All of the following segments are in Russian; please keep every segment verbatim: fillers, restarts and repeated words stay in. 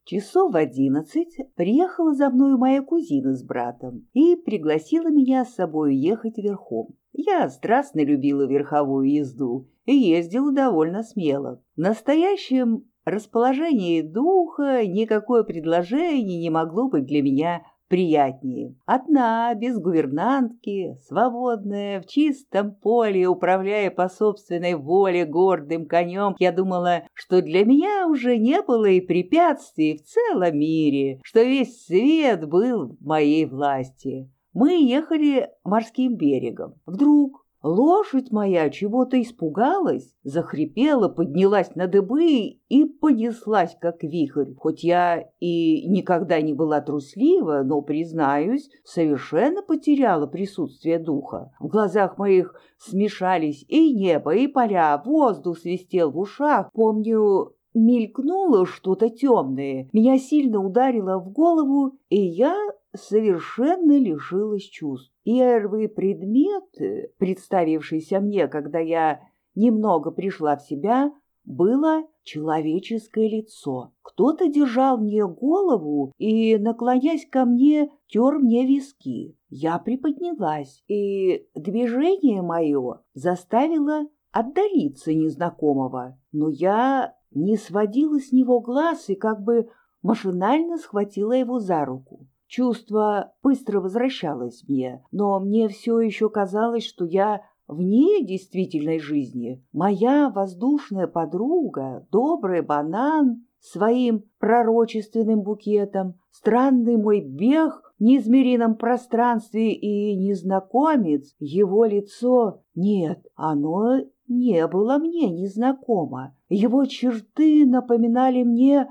Часов в одиннадцать приехала за мною моя кузина с братом и пригласила меня с собой ехать верхом. Я страстно любила верховую езду и ездила довольно смело. В настоящем расположении духа никакое предложение не могло быть для меня приятнее. Одна, без гувернантки, свободная, в чистом поле, управляя по собственной воле гордым конем, я думала, что для меня уже не было и препятствий в целом мире, что весь свет был в моей власти. Мы ехали морским берегом. Вдруг лошадь моя чего-то испугалась, захрипела, поднялась на дыбы и понеслась, как вихрь. Хоть я и никогда не была труслива, но, признаюсь, совершенно потеряла присутствие духа. В глазах моих смешались и небо, и поля, воздух свистел в ушах. Помню, мелькнуло что-то темное, меня сильно ударило в голову, и я совершенно лишилась чувств. Первый предмет, представившийся мне, когда я немного пришла в себя, было человеческое лицо. Кто-то держал мне голову и, наклонясь ко мне, тер мне виски. Я приподнялась, и движение мое заставило отдалиться незнакомого, но я не сводила с него глаз и как бы машинально схватила его за руку. Чувство быстро возвращалось мне, но мне все еще казалось, что я вне действительной жизни. Моя воздушная подруга, добрый банан, своим пророчественным букетом, странный мой бег в неизмеримом пространстве и незнакомец, его лицо, нет, оно не было мне незнакомо. Его черты напоминали мне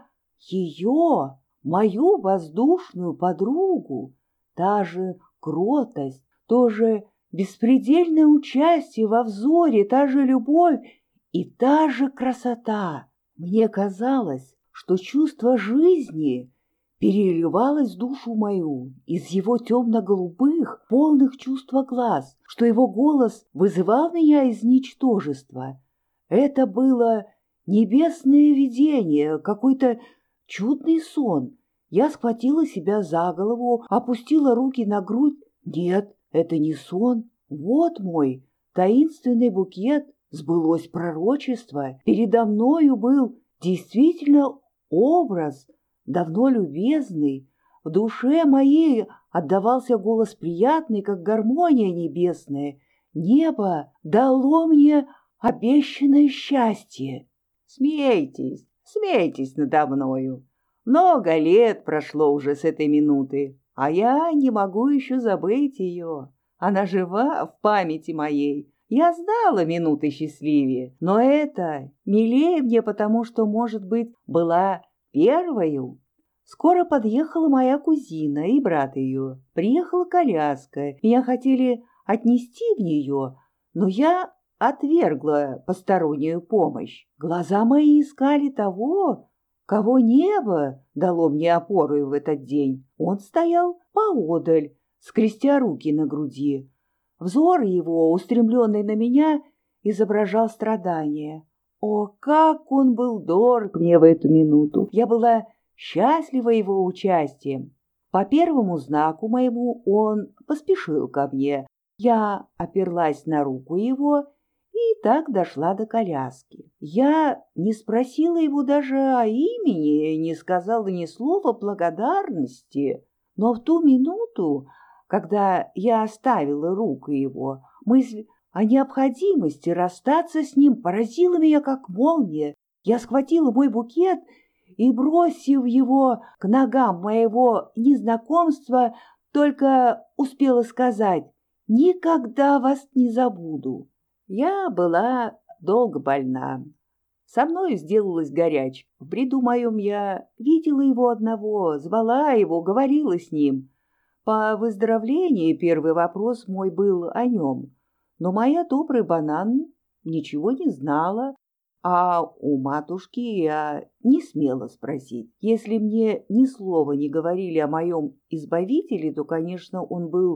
ее, мою воздушную подругу, та же кротость, то же беспредельное участие во взоре, та же любовь и та же красота. Мне казалось, что чувство жизни переливалось в душу мою из его темно-голубых, полных чувства глаз, что его голос вызывал меня из ничтожества. Это было небесное видение, какой-то чудный сон. Я схватила себя за голову, опустила руки на грудь. Нет, это не сон. Вот мой таинственный букет, сбылось пророчество. Передо мною был действительно образ, давно любезный. В душе моей отдавался голос приятный, как гармония небесная. Небо дало мне обещанное счастье. Смейтесь, смейтесь надо мною. Много лет прошло уже с этой минуты, а я не могу еще забыть ее. Она жива в памяти моей. Я знала минуты счастливее, но это милее мне, потому что, может быть, была первою. Скоро подъехала моя кузина и брат ее. Приехала коляска. Меня хотели отнести в нее, но я отвергла постороннюю помощь. Глаза мои искали того, кого небо дало мне опору в этот день. Он стоял поодаль, скрестя руки на груди. Взор его, устремленный на меня, изображал страдание. О, как он был дорог мне в эту минуту! Я была счастлива его участием. По первому знаку моему он поспешил ко мне. Я оперлась на руку его и так дошла до коляски. Я не спросила его даже о имени, не сказала ни слова благодарности, но в ту минуту, когда я оставила руку его, мысль о необходимости расстаться с ним поразила меня как молния. Я схватила мой букет и, бросив его к ногам моего незнакомства, только успела сказать: «Никогда вас не забуду». Я была долго больна. Со мною сделалась горячка. В бреду моем я видела его одного, звала его, говорила с ним. По выздоровлении первый вопрос мой был о нем, но моя добрый банан ничего не знала, а у матушки я не смела спросить. Если мне ни слова не говорили о моем избавителе, то, конечно, он был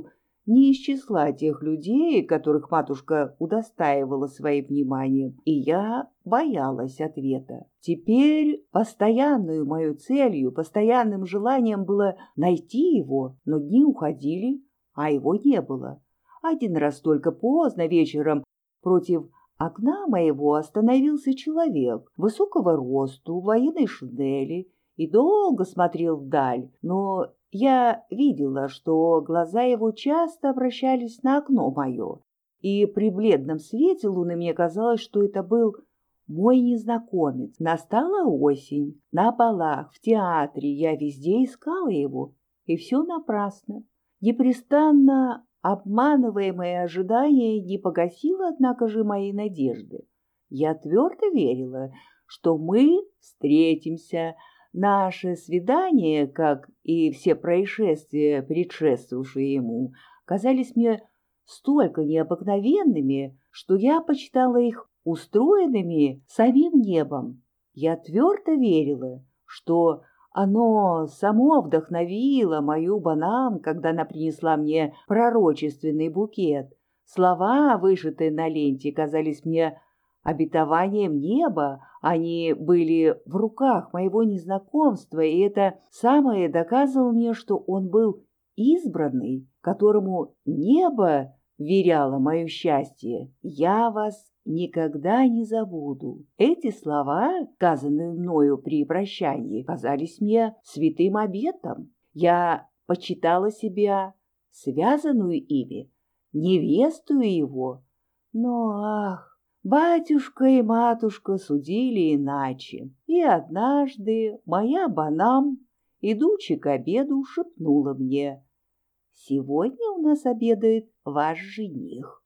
не из числа тех людей, которых матушка удостаивала своим вниманием, и я боялась ответа. Теперь постоянную мою целью, постоянным желанием было найти его, но дни уходили, а его не было. Один раз только поздно вечером против окна моего остановился человек высокого росту, в военной шинели, и долго смотрел вдаль, но я видела, что глаза его часто обращались на окно мое, и при бледном свете луны мне казалось, что это был мой незнакомец. Настала осень, на балах, в театре я везде искала его, и все напрасно. Непрестанно обманываемое ожидание не погасило, однако же, моей надежды. Я твердо верила, что мы встретимся. Наше свидание, как и все происшествия, предшествовавшие ему, казались мне столько необыкновенными, что я почитала их устроенными самим небом. Я твердо верила, что оно само вдохновило мою Бонам, когда она принесла мне пророчественный букет. Слова, вышитые на ленте, казались мне обетованием неба, они были в руках моего незнакомства, и это самое доказывало мне, что он был избранный, которому небо веряло мое счастье. «Я вас никогда не забуду». Эти слова, сказанные мною при прощании, казались мне святым обетом. Я почитала себя связанную ими, невестую его, но, ах, батюшка и матушка судили иначе, и однажды моя Бонам, идучи к обеду, шепнула мне: «Сегодня у нас обедает ваш жених».